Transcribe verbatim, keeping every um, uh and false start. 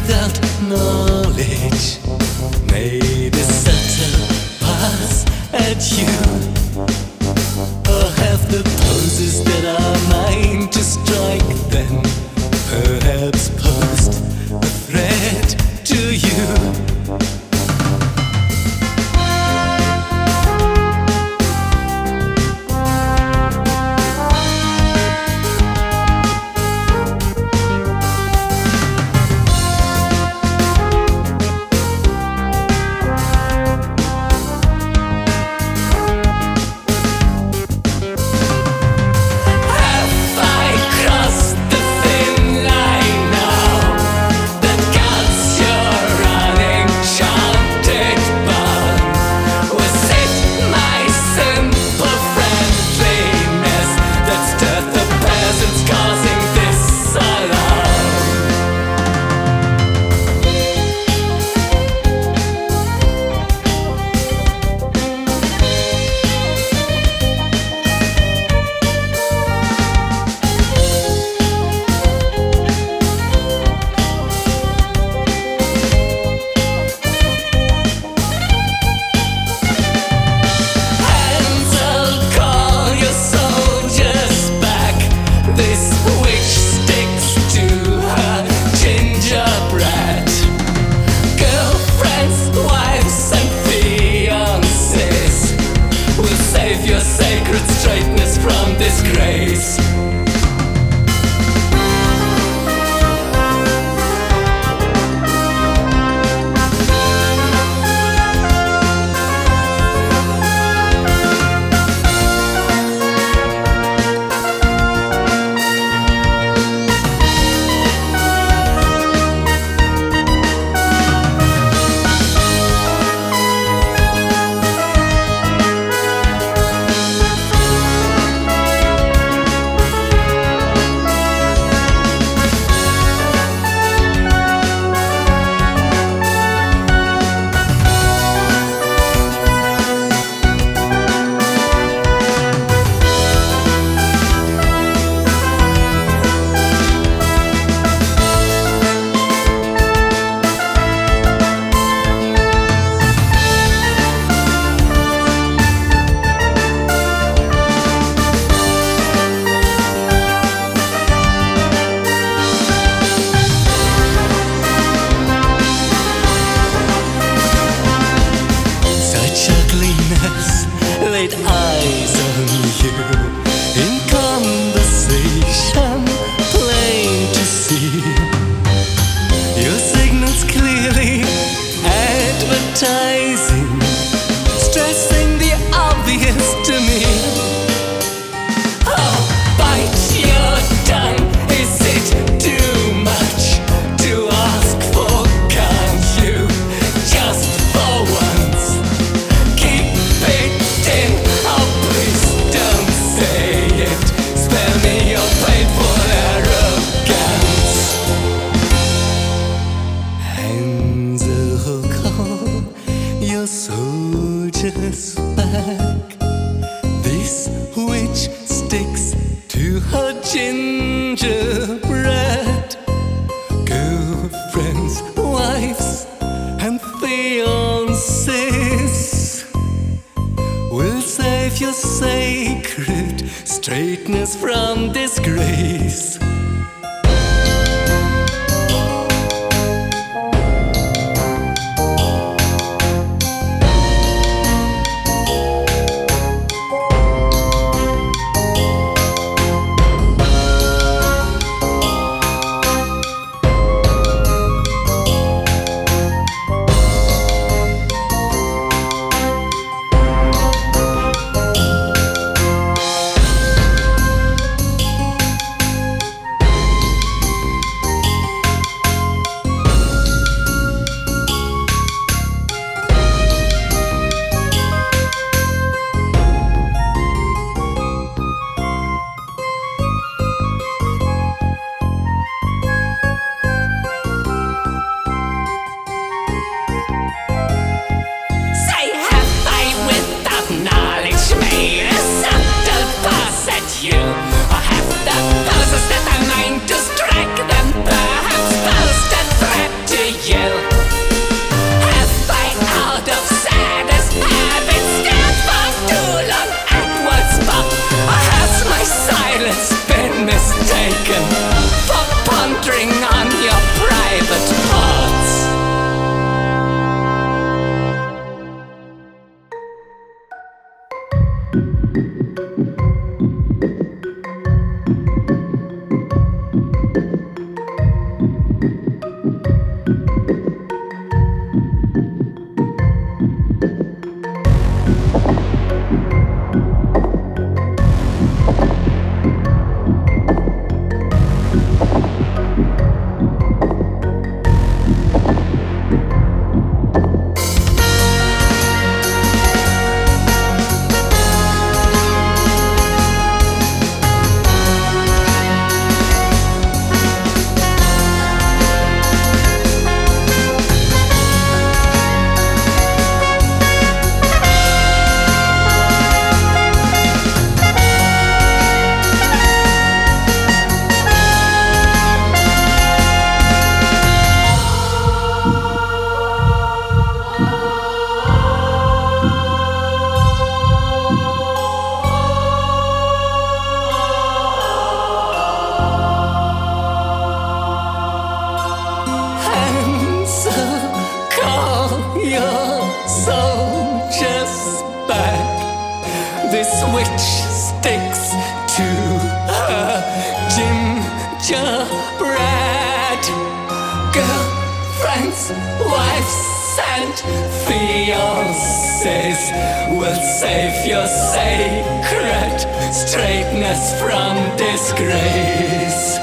without knowledge made a subtle pass at you. Or have the poses that are mine to strike, then perhaps posed a threat to you. Straightness from disgrace. Laid eyes on you in conversation, plain to see. Your signals clearly advertising, stressing the obvious to me. Oh, bite your tongue, is it too much to ask for? Can't you just for once keep it in? Oh, please don't say it. Spare me your painful arrogance. Hansel, call your soldiers back. This witch sticks to her gingerbread. Girlfriends, wives, and fiancés will save your sacred straightness from disgrace. switch sticks to her gingerbread. Girlfriends, wives, and fiancés will save your sacred straightness from disgrace.